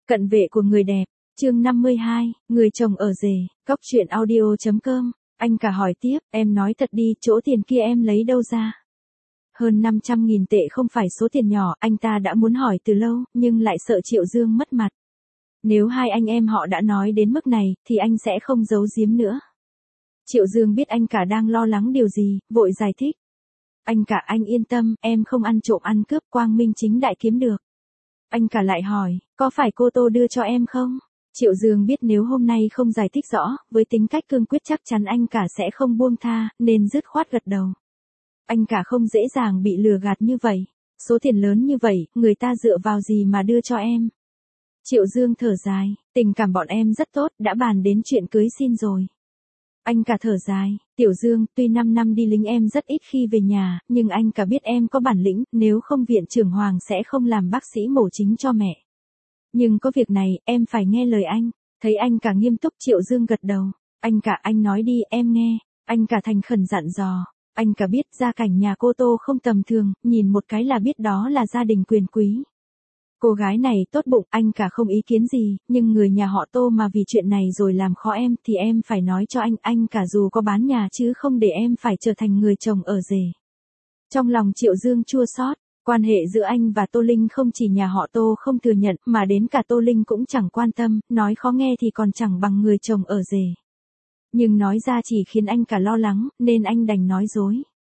Cận vệ của người đẹp, chương 52, người chồng ở rể, cóc truyện audio.com. Anh cả hỏi tiếp, em nói thật đi, chỗ tiền kia em lấy đâu ra? Hơn 500.000 tệ không phải số tiền nhỏ, anh ta đã muốn hỏi từ lâu, nhưng lại sợ Triệu Dương mất mặt. Nếu hai anh em họ đã nói đến mức này, thì anh sẽ không giấu giếm nữa. Triệu Dương biết anh cả đang lo lắng điều gì, vội giải thích. Anh cả, anh yên tâm, em không ăn trộm ăn cướp, quang minh chính đại kiếm được. Anh cả lại hỏi, có phải cô Tô đưa cho em không? Triệu Dương biết nếu hôm nay không giải thích rõ, với tính cách cương quyết chắc chắn anh cả sẽ không buông tha, nên dứt khoát gật đầu. Anh cả không dễ dàng bị lừa gạt như vậy. Số tiền lớn như vậy, người ta dựa vào gì mà đưa cho em? Triệu Dương thở dài, tình cảm bọn em rất tốt, đã bàn đến chuyện cưới xin rồi. Anh cả thở dài, Tiểu Dương, tuy 5 năm đi lính em rất ít khi về nhà, nhưng anh cả biết em có bản lĩnh, nếu không viện trưởng Hoàng sẽ không làm bác sĩ mổ chính cho mẹ. Nhưng có việc này, em phải nghe lời anh. Thấy anh cả nghiêm túc, Triệu Dương gật đầu. Anh cả, anh nói đi, em nghe. Anh cả thành khẩn dặn dò. Anh cả biết gia cảnh nhà cô Tô không tầm thường, nhìn một cái là biết đó là gia đình quyền quý. Cô gái này tốt bụng, anh cả không ý kiến gì, nhưng người nhà họ Tô mà vì chuyện này rồi làm khó em thì em phải nói cho anh cả dù có bán nhà chứ không để em phải trở thành người chồng ở rể. Trong lòng Triệu Dương chua xót, quan hệ giữa anh và Tô Linh không chỉ nhà họ Tô không thừa nhận mà đến cả Tô Linh cũng chẳng quan tâm, nói khó nghe thì còn chẳng bằng người chồng ở rể. Nhưng nói ra chỉ khiến anh cả lo lắng, nên anh đành nói dối.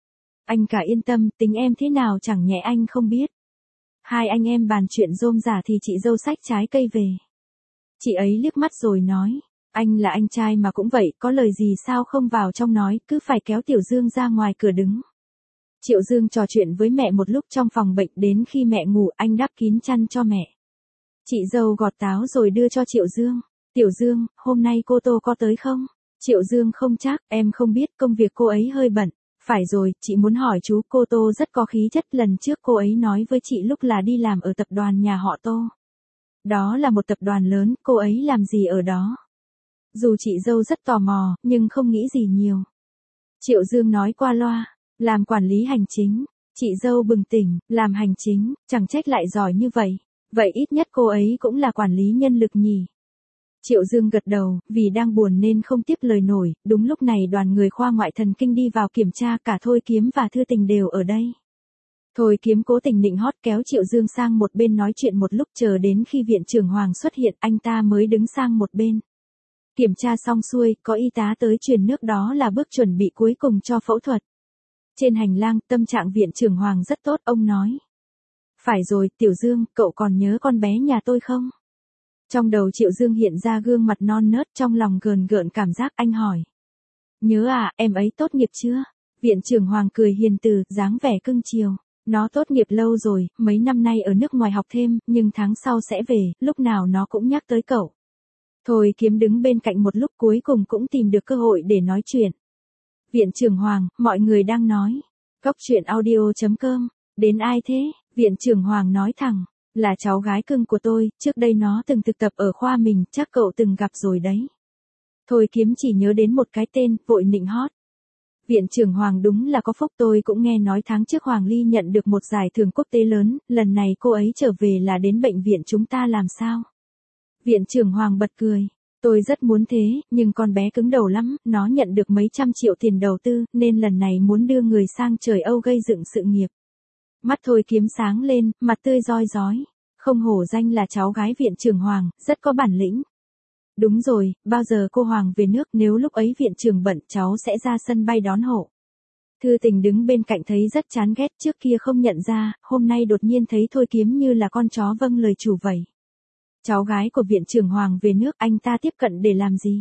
Anh cả yên tâm, tính em thế nào chẳng nhẽ anh không biết. Hai anh em bàn chuyện rôm rả thì chị dâu xách trái cây về. Chị ấy liếc mắt rồi nói, anh là anh trai mà cũng vậy, có lời gì sao không vào trong nói, cứ phải kéo Tiểu Dương ra ngoài cửa đứng. Triệu Dương trò chuyện với mẹ một lúc trong phòng bệnh, đến khi mẹ ngủ anh đắp kín chăn cho mẹ. Chị dâu gọt táo rồi đưa cho Triệu Dương. Tiểu Dương, hôm nay cô Tô có tới không? Triệu Dương không chắc, em không biết, công việc cô ấy hơi bận. Phải rồi, chị muốn hỏi chú, cô Tô rất có khí chất, lần trước cô ấy nói với chị lúc là đi làm ở tập đoàn nhà họ Tô. Đó là một tập đoàn lớn, cô ấy làm gì ở đó? Dù chị dâu rất tò mò, nhưng không nghĩ gì nhiều. Triệu Dương nói qua loa, làm quản lý hành chính. Chị dâu bừng tỉnh, làm hành chính, chẳng trách lại giỏi như vậy. Vậy ít nhất cô ấy cũng là quản lý nhân lực nhỉ? Triệu Dương gật đầu, vì đang buồn nên không tiếp lời nổi, đúng lúc này đoàn người khoa ngoại thần kinh đi vào kiểm tra, cả Thôi Kiếm và Thư Tình đều ở đây. Thôi Kiếm cố tình nịnh hót kéo Triệu Dương sang một bên nói chuyện một lúc, chờ đến khi viện trưởng Hoàng xuất hiện anh ta mới đứng sang một bên. Kiểm tra xong xuôi, có y tá tới truyền nước, đó là bước chuẩn bị cuối cùng cho phẫu thuật. Trên hành lang, tâm trạng viện trưởng Hoàng rất tốt, ông nói. Phải rồi, Tiểu Dương, cậu còn nhớ con bé nhà tôi không? Trong đầu Triệu Dương hiện ra gương mặt non nớt, trong lòng gờn gợn cảm giác, anh hỏi. Nhớ à, em ấy tốt nghiệp chưa? Viện trưởng Hoàng cười hiền từ, dáng vẻ cưng chiều. Nó tốt nghiệp lâu rồi, mấy năm nay ở nước ngoài học thêm, nhưng tháng sau sẽ về, lúc nào nó cũng nhắc tới cậu. Thôi Kiếm đứng bên cạnh một lúc, cuối cùng cũng tìm được cơ hội để nói chuyện. Viện trưởng Hoàng, mọi người đang nói. Cóc truyện audio.com, đến ai thế? Viện trưởng Hoàng nói thẳng. Là cháu gái cưng của tôi, trước đây nó từng thực tập ở khoa mình, chắc cậu từng gặp rồi đấy. Thôi Kiếm chỉ nhớ đến một cái tên, vội nịnh hót. Viện trưởng Hoàng đúng là có phúc, tôi cũng nghe nói tháng trước Hoàng Ly nhận được một giải thưởng quốc tế lớn, lần này cô ấy trở về là đến bệnh viện chúng ta làm sao? Viện trưởng Hoàng bật cười. Tôi rất muốn thế, nhưng con bé cứng đầu lắm, nó nhận được mấy trăm triệu tiền đầu tư, nên lần này muốn đưa người sang trời Âu gây dựng sự nghiệp. Mắt Thôi Kiếm sáng lên, mặt tươi roi rói. Không hổ danh là cháu gái viện trưởng Hoàng, rất có bản lĩnh. Đúng rồi, bao giờ cô Hoàng về nước, nếu lúc ấy viện trưởng bận cháu sẽ ra sân bay đón hộ. Thư Tình đứng bên cạnh thấy rất chán ghét, trước kia không nhận ra, hôm nay đột nhiên thấy Thôi Kiếm như là con chó vâng lời chủ vậy. Cháu gái của viện trưởng Hoàng về nước, anh ta tiếp cận để làm gì?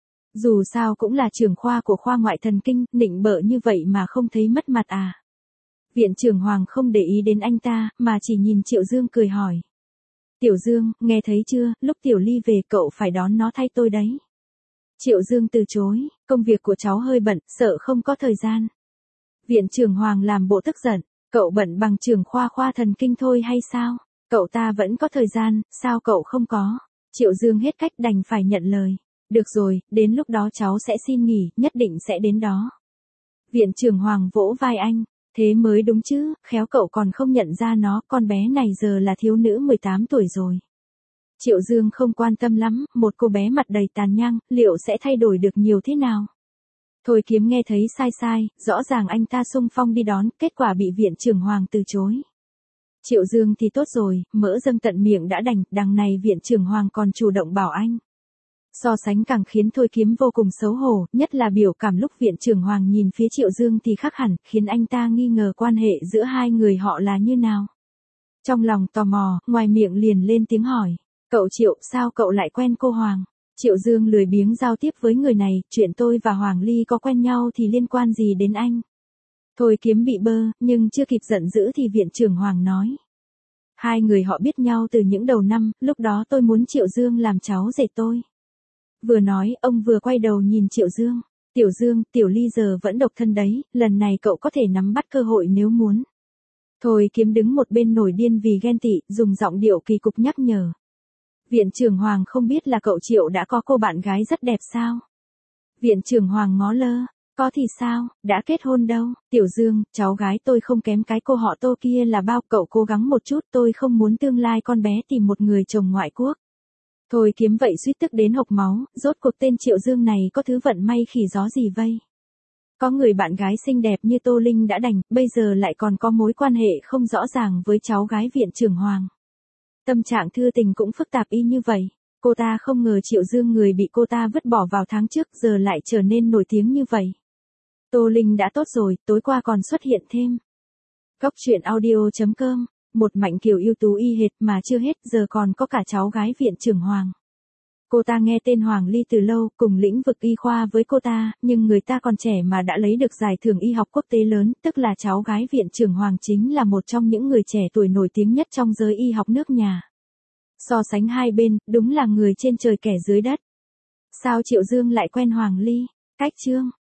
Dù sao cũng là trưởng khoa của khoa ngoại thần kinh, nịnh bợ như vậy mà không thấy mất mặt à? Viện trưởng Hoàng không để ý đến anh ta, mà chỉ nhìn Triệu Dương cười hỏi. Tiểu Dương, nghe thấy chưa, lúc Tiểu Ly về cậu phải đón nó thay tôi đấy. Triệu Dương từ chối, công việc của cháu hơi bận, sợ không có thời gian. Viện trưởng Hoàng làm bộ tức giận, cậu bận bằng trưởng khoa thần kinh thôi hay sao? Cậu ta vẫn có thời gian, sao cậu không có? Triệu Dương hết cách đành phải nhận lời. Được rồi, đến lúc đó cháu sẽ xin nghỉ, nhất định sẽ đến đó. Viện trưởng Hoàng vỗ vai anh. Thế mới đúng chứ, khéo cậu còn không nhận ra nó, con bé này giờ là thiếu nữ 18 tuổi rồi. Triệu Dương không quan tâm lắm, một cô bé mặt đầy tàn nhang, liệu sẽ thay đổi được nhiều thế nào? Thôi Kiếm nghe thấy sai, rõ ràng anh ta xung phong đi đón, kết quả bị viện trưởng Hoàng từ chối. Triệu Dương thì tốt rồi, mỡ dâng tận miệng đã đành, đằng này viện trưởng Hoàng còn chủ động bảo anh. So sánh càng khiến Thôi Kiếm vô cùng xấu hổ, nhất là biểu cảm lúc viện trưởng Hoàng nhìn phía Triệu Dương thì khác hẳn, khiến anh ta nghi ngờ quan hệ giữa hai người họ là như nào. Trong lòng tò mò, ngoài miệng liền lên tiếng hỏi. Cậu Triệu, sao cậu lại quen cô Hoàng? Triệu Dương lười biếng giao tiếp với người này, chuyện tôi và Hoàng Ly có quen nhau thì liên quan gì đến anh? Thôi Kiếm bị bơ, nhưng chưa kịp giận dữ thì viện trưởng Hoàng nói. Hai người họ biết nhau từ những đầu năm, lúc đó tôi muốn Triệu Dương làm cháu rể tôi. Vừa nói, ông vừa quay đầu nhìn Triệu Dương. Tiểu Dương, Tiểu Ly giờ vẫn độc thân đấy, lần này cậu có thể nắm bắt cơ hội nếu muốn. Thôi Kiếm đứng một bên nổi điên vì ghen tị, dùng giọng điệu kỳ cục nhắc nhở. Viện trưởng Hoàng không biết là cậu Triệu đã có cô bạn gái rất đẹp sao? Viện trưởng Hoàng ngó lơ. Có thì sao, đã kết hôn đâu. Tiểu Dương, cháu gái tôi không kém cái cô họ Tô kia là bao, cậu cố gắng một chút, tôi không muốn tương lai con bé tìm một người chồng ngoại quốc. Thôi Kiếm vậy suýt tức đến hộc máu, rốt cuộc tên Triệu Dương này có thứ vận may khỉ gió gì vây. Có người bạn gái xinh đẹp như Tô Linh đã đành, bây giờ lại còn có mối quan hệ không rõ ràng với cháu gái viện trưởng Hoàng. Tâm trạng Thư Tình cũng phức tạp y như vậy. Cô ta không ngờ Triệu Dương người bị cô ta vứt bỏ vào tháng trước giờ lại trở nên nổi tiếng như vậy. Tô Linh đã tốt rồi, tối qua còn xuất hiện thêm. Góc truyện audio.com, một Mạnh Kiều ưu tú y hệt mà chưa hết giờ còn có cả cháu gái viện trưởng Hoàng. Cô ta nghe tên Hoàng Ly từ lâu, cùng lĩnh vực y khoa với cô ta, nhưng người ta còn trẻ mà đã lấy được giải thưởng y học quốc tế lớn, tức là cháu gái viện trưởng Hoàng chính là một trong những người trẻ tuổi nổi tiếng nhất trong giới y học nước nhà. So sánh hai bên, đúng là người trên trời kẻ dưới đất. Sao Triệu Dương lại quen Hoàng Ly? Cách chương